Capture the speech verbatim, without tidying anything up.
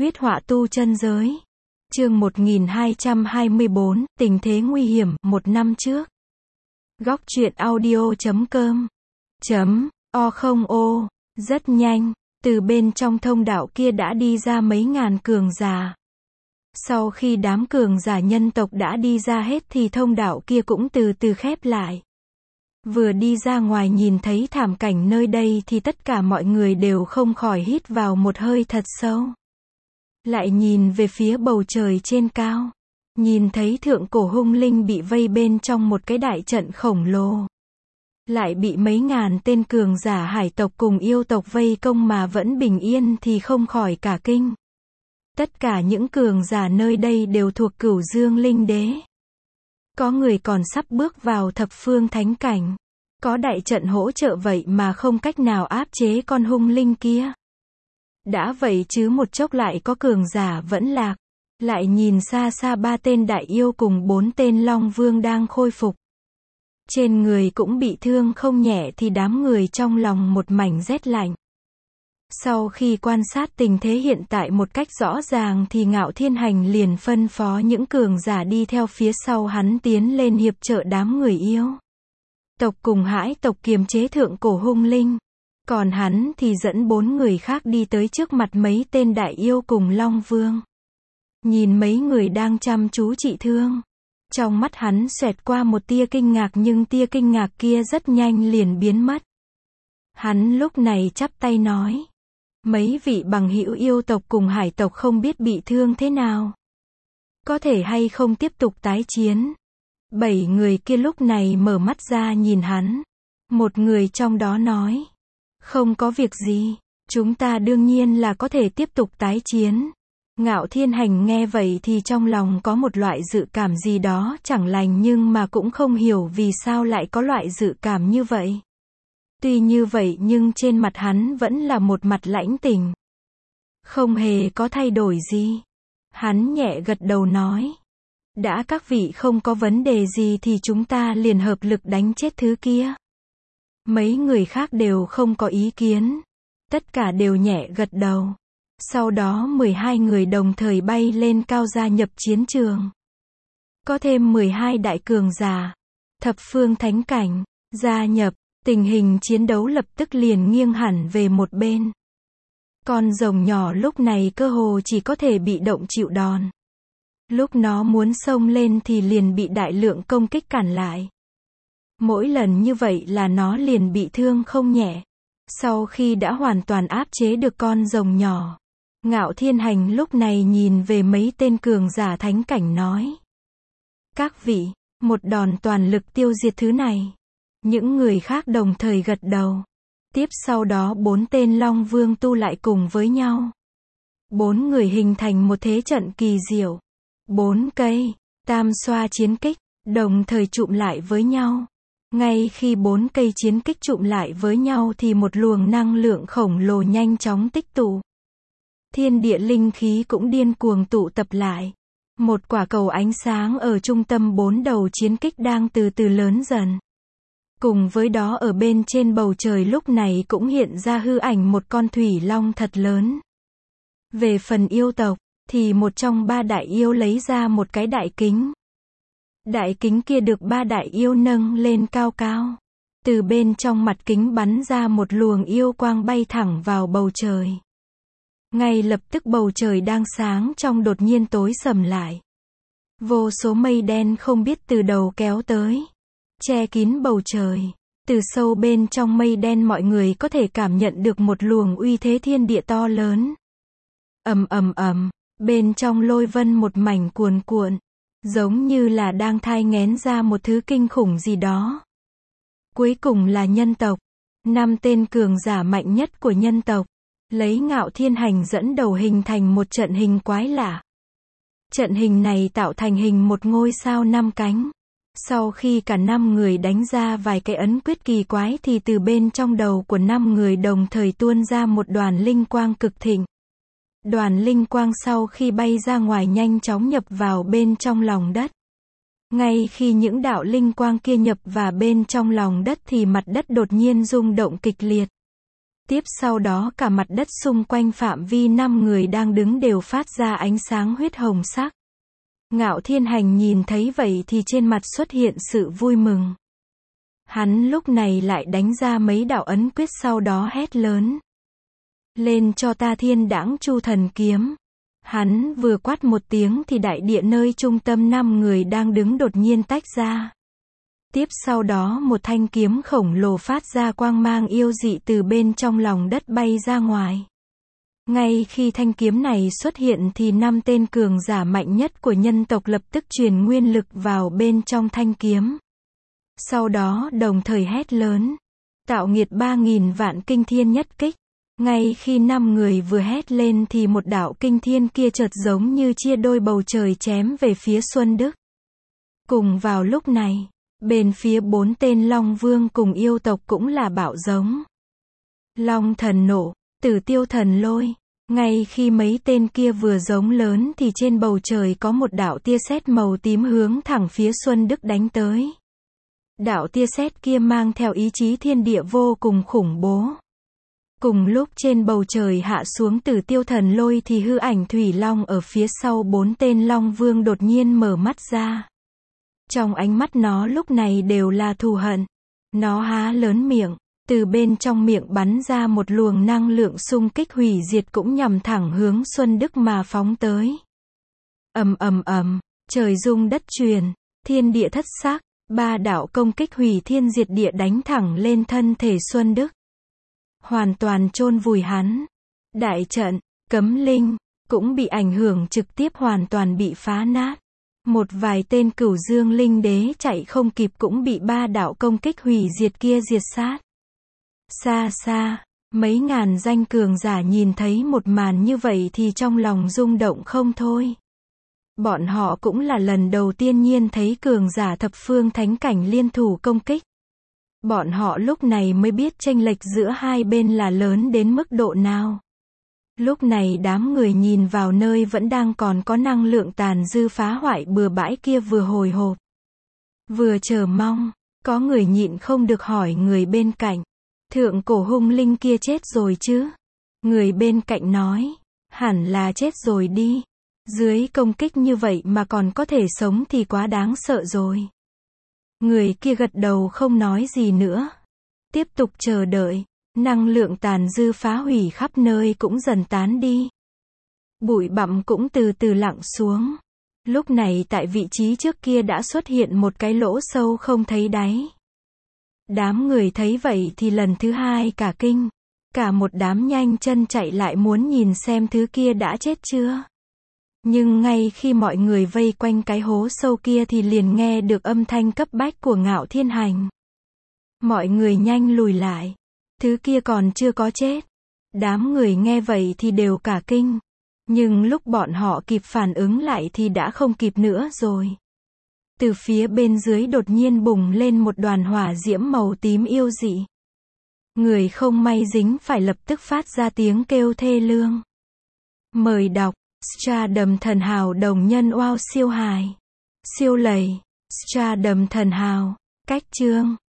Huyết họa tu chân giới. Chương một nghìn hai trăm hai mươi bốn, tình thế nguy hiểm, một năm trước. Góc truyện audio chấm com. Chấm, o không ô, rất nhanh, từ bên trong thông đạo kia đã đi ra mấy ngàn cường giả. Sau khi đám cường giả nhân tộc đã đi ra hết thì thông đạo kia cũng từ từ khép lại. Vừa đi ra ngoài nhìn thấy thảm cảnh nơi đây thì tất cả mọi người đều không khỏi hít vào một hơi thật sâu. Lại nhìn về phía bầu trời trên cao. Nhìn thấy thượng cổ hung linh bị vây bên trong một cái đại trận khổng lồ. Lại bị mấy ngàn tên cường giả hải tộc cùng yêu tộc vây công mà vẫn bình yên thì không khỏi cả kinh. Tất cả những cường giả nơi đây đều thuộc Cửu Dương Linh Đế. Có người còn sắp bước vào thập phương thánh cảnh. Có đại trận hỗ trợ vậy mà không cách nào áp chế con hung linh kia. Đã vậy chứ một chốc lại có cường giả vẫn lạc. Lại nhìn xa xa ba tên đại yêu cùng bốn tên long vương đang khôi phục. Trên người cũng bị thương không nhẹ thì đám người trong lòng một mảnh rét lạnh. Sau khi quan sát tình thế hiện tại một cách rõ ràng thì Ngạo Thiên Hành liền phân phó những cường giả đi theo phía sau hắn tiến lên hiệp trợ đám người yêu tộc cùng Hải tộc kiềm chế thượng cổ hung linh. Còn hắn thì dẫn bốn người khác đi tới trước mặt mấy tên đại yêu cùng Long Vương. Nhìn mấy người đang chăm chú trị thương. Trong mắt hắn xoẹt qua một tia kinh ngạc nhưng tia kinh ngạc kia rất nhanh liền biến mất. Hắn lúc này chắp tay nói. Mấy vị bằng hữu yêu tộc cùng hải tộc không biết bị thương thế nào. Có thể hay không tiếp tục tái chiến. Bảy người kia lúc này mở mắt ra nhìn hắn. Một người trong đó nói. Không có việc gì. Chúng ta đương nhiên là có thể tiếp tục tái chiến. Ngạo Thiên Hành nghe vậy thì trong lòng có một loại dự cảm gì đó chẳng lành nhưng mà cũng không hiểu vì sao lại có loại dự cảm như vậy. Tuy như vậy nhưng trên mặt hắn vẫn là một mặt lãnh tình. Không hề có thay đổi gì. Hắn nhẹ gật đầu nói. Đã các vị không có vấn đề gì thì chúng ta liền hợp lực đánh chết thứ kia. Mấy người khác đều không có ý kiến. Tất cả đều nhẹ gật đầu. Sau đó mười hai người đồng thời bay lên cao gia nhập chiến trường. Có thêm mười hai đại cường giả. Thập phương thánh cảnh. Gia nhập. Tình hình chiến đấu lập tức liền nghiêng hẳn về một bên. Con rồng nhỏ lúc này cơ hồ chỉ có thể bị động chịu đòn. Lúc nó muốn xông lên thì liền bị đại lượng công kích cản lại. Mỗi lần như vậy là nó liền bị thương không nhẹ. Sau khi đã hoàn toàn áp chế được con rồng nhỏ, Ngạo Thiên Hành lúc này nhìn về mấy tên cường giả thánh cảnh nói. Các vị, một đòn toàn lực tiêu diệt thứ này. Những người khác đồng thời gật đầu. Tiếp sau đó bốn tên Long Vương tu lại cùng với nhau. Bốn người hình thành một thế trận kỳ diệu. Bốn cây, tam xoa chiến kích, đồng thời chụm lại với nhau. Ngay khi bốn cây chiến kích chụm lại với nhau thì một luồng năng lượng khổng lồ nhanh chóng tích tụ. Thiên địa linh khí cũng điên cuồng tụ tập lại. Một quả cầu ánh sáng ở trung tâm bốn đầu chiến kích đang từ từ lớn dần. Cùng với đó ở bên trên bầu trời lúc này cũng hiện ra hư ảnh một con thủy long thật lớn. Về phần yêu tộc, thì một trong ba đại yêu lấy ra một cái đại kính. Đại kính kia được ba đại yêu nâng lên cao cao. Từ bên trong mặt kính bắn ra một luồng yêu quang bay thẳng vào bầu trời. Ngay lập tức bầu trời đang sáng trong đột nhiên tối sầm lại. Vô số mây đen không biết từ đầu kéo tới. Che kín bầu trời. Từ sâu bên trong mây đen mọi người có thể cảm nhận được một luồng uy thế thiên địa to lớn. Ầm ầm ầm, bên trong lôi vân một mảnh cuồn cuộn, giống như là đang thai nghén ra một thứ kinh khủng gì đó. Cuối cùng là nhân tộc. Năm tên cường giả mạnh nhất của nhân tộc, lấy Ngạo Thiên Hành dẫn đầu hình thành một trận hình quái lạ. Trận hình này tạo thành hình một ngôi sao năm cánh. Sau khi cả năm người đánh ra vài cái ấn quyết kỳ quái thì từ bên trong đầu của năm người đồng thời tuôn ra một đoàn linh quang cực thịnh. Đoàn linh quang sau khi bay ra ngoài nhanh chóng nhập vào bên trong lòng đất. Ngay khi những đạo linh quang kia nhập vào bên trong lòng đất thì mặt đất đột nhiên rung động kịch liệt. Tiếp sau đó cả mặt đất xung quanh phạm vi năm người đang đứng đều phát ra ánh sáng huyết hồng sắc. Ngạo Thiên Hành nhìn thấy vậy thì trên mặt xuất hiện sự vui mừng. Hắn lúc này lại đánh ra mấy đạo ấn quyết sau đó hét lớn. Lên cho ta Thiên Đãng Chu Thần Kiếm. Hắn vừa quát một tiếng thì đại địa nơi trung tâm năm người đang đứng đột nhiên tách ra. Tiếp sau đó một thanh kiếm khổng lồ phát ra quang mang yêu dị từ bên trong lòng đất bay ra ngoài. Ngay khi thanh kiếm này xuất hiện thì năm tên cường giả mạnh nhất của nhân tộc lập tức truyền nguyên lực vào bên trong thanh kiếm. Sau đó đồng thời hét lớn. Tạo nghiệt ba nghìn vạn kinh thiên nhất kích. Ngay khi năm người vừa hét lên thì một đạo kinh thiên kia chợt giống như chia đôi bầu trời chém về phía Xuân Đức. Cùng vào lúc này, bên phía bốn tên Long Vương cùng yêu tộc cũng là bạo giống. Long thần nộ, Tử Tiêu thần lôi. Ngay khi mấy tên kia vừa giống lớn thì trên bầu trời có một đạo tia sét màu tím hướng thẳng phía Xuân Đức đánh tới. Đạo tia sét kia mang theo ý chí thiên địa vô cùng khủng bố. Cùng lúc trên bầu trời hạ xuống Tử Tiêu thần lôi thì hư ảnh Thủy Long ở phía sau bốn tên Long Vương đột nhiên mở mắt ra. Trong ánh mắt nó lúc này đều là thù hận. Nó há lớn miệng, từ bên trong miệng bắn ra một luồng năng lượng xung kích hủy diệt cũng nhằm thẳng hướng Xuân Đức mà phóng tới. Ầm ầm ầm, trời rung đất truyền, thiên địa thất sắc, ba đạo công kích hủy thiên diệt địa đánh thẳng lên thân thể Xuân Đức. Hoàn toàn chôn vùi hắn. Đại trận, cấm linh, cũng bị ảnh hưởng trực tiếp hoàn toàn bị phá nát. Một vài tên Cửu Dương Linh Đế chạy không kịp cũng bị ba đạo công kích hủy diệt kia diệt sát. Xa xa, mấy ngàn danh cường giả nhìn thấy một màn như vậy thì trong lòng rung động không thôi. Bọn họ cũng là lần đầu tiên nhiên thấy cường giả thập phương thánh cảnh liên thủ công kích. Bọn họ lúc này mới biết chênh lệch giữa hai bên là lớn đến mức độ nào. Lúc này đám người nhìn vào nơi vẫn đang còn có năng lượng tàn dư phá hoại bừa bãi kia vừa hồi hộp, vừa chờ mong. Có người nhịn không được hỏi người bên cạnh. Thượng cổ hung linh kia chết rồi chứ? Người bên cạnh nói. Hẳn là chết rồi đi. Dưới công kích như vậy mà còn có thể sống thì quá đáng sợ rồi. Người kia gật đầu không nói gì nữa. Tiếp tục chờ đợi. Năng lượng tàn dư phá hủy khắp nơi cũng dần tán đi. Bụi bặm cũng từ từ lặng xuống. Lúc này tại vị trí trước kia đã xuất hiện một cái lỗ sâu không thấy đáy. Đám người thấy vậy thì lần thứ hai cả kinh. Cả một đám nhanh chân chạy lại muốn nhìn xem thứ kia đã chết chưa. Nhưng ngay khi mọi người vây quanh cái hố sâu kia thì liền nghe được âm thanh cấp bách của Ngạo Thiên Hành. Mọi người nhanh lùi lại. Thứ kia còn chưa có chết. Đám người nghe vậy thì đều cả kinh. Nhưng lúc bọn họ kịp phản ứng lại thì đã không kịp nữa rồi. Từ phía bên dưới đột nhiên bùng lên một đoàn hỏa diễm màu tím yêu dị. Người không may dính phải lập tức phát ra tiếng kêu thê lương. Mời đọc Stardom Thần Hào đồng nhân wow siêu hài. Siêu lầy. Stardom Thần Hào. Cách chương